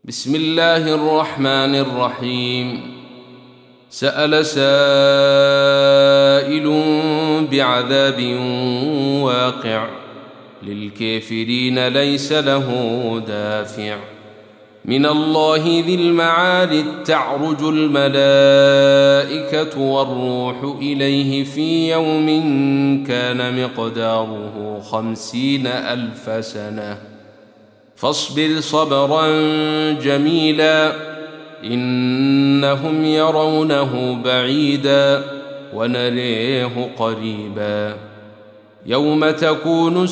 بسم الله الرحمن الرحيم. سأل سائل بعذاب واقع للكافرين ليس له دافع من الله ذي المعارج تعرج الملائكة والروح إليه في يوم كان مقداره 50,000 سنة فاصبر صبرا جميلا إنهم يرونه بعيدا ونريه قريبا يوم تكون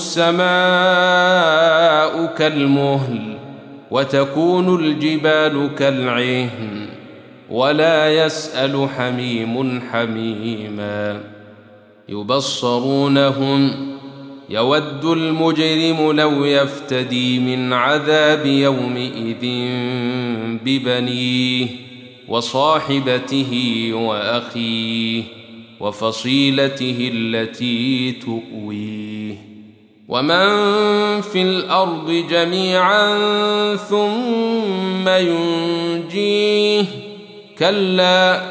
السماء كالمهل وتكون الجبال كالعهن ولا يسأل حميم حميما يبصرونهم يود المجرم لو يفتدي من عذاب يومئذ ببنيه وصاحبته وأخيه وفصيلته التي تؤويه ومن في الأرض جميعا ثم ينجيه كلا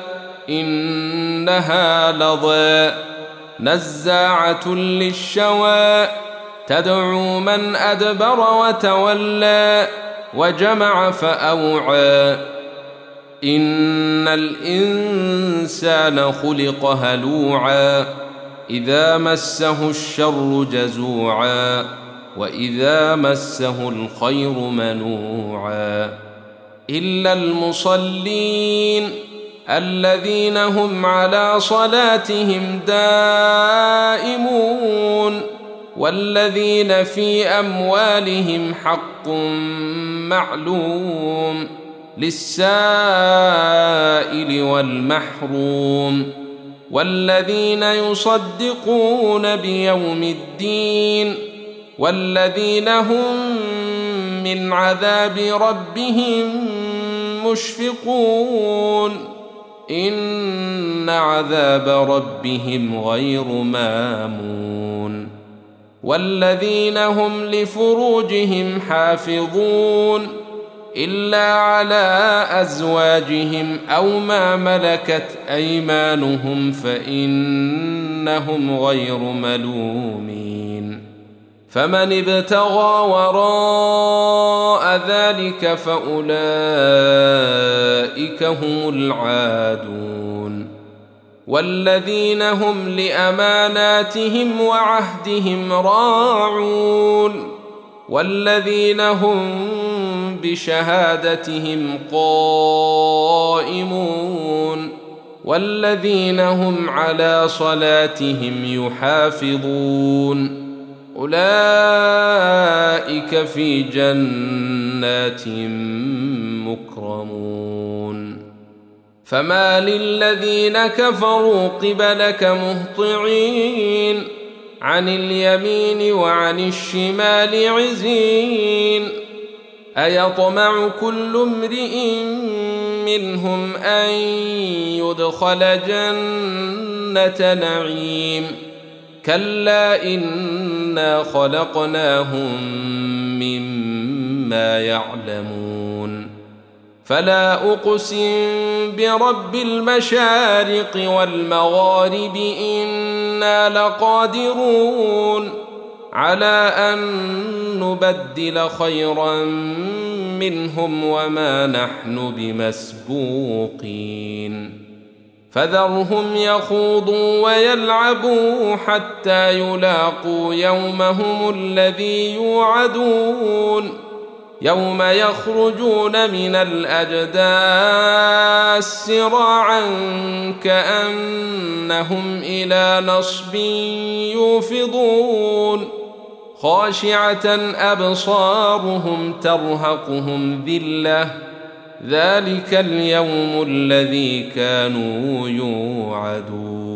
إنها لظى نزاعة للشوى تدعو من أدبر وتولى وجمع فأوعى إن الإنسان خلق هلوعا إذا مسه الشر جزوعا وإذا مسه الخير منوعا إلا المصلين الذين هم على صلاتهم دائمون والذين في أموالهم حق معلوم للسائل والمحروم والذين يصدقون بيوم الدين والذين هم من عذاب ربهم مشفقون إن عذاب ربهم غير مامون والذين هم لفروجهم حافظون إلا على أزواجهم أو ما ملكت أيمانهم فإنهم غير ملومين فمن ابتغى وراء ذلك فأولئك هم العادون والذين هم لأماناتهم وعهدهم راعون والذين هم بشهادتهم قائمون والذين هم على صلاتهم يحافظون أولئك في جنات مكرمون فما للذين كفروا قبلك مهطعين عن اليمين وعن الشمال عزين أيطمع كل امرئ منهم أن يدخل جنة نعيم كلا إنا خلقناهم مما يعلمون فلا أقسم برب المشارق والمغارب إنا لقادرون على أن نبدل خيرا منهم وما نحن بمسبوقين فذرهم يخوضوا ويلعبوا حتى يلاقوا يومهم الذي يوعدون يوم يخرجون من الأجداث سراعا كأنهم إلى نصب يوفضون خاشعة أبصارهم ترهقهم ذلة ذلك اليوم الذي كانوا يوعدون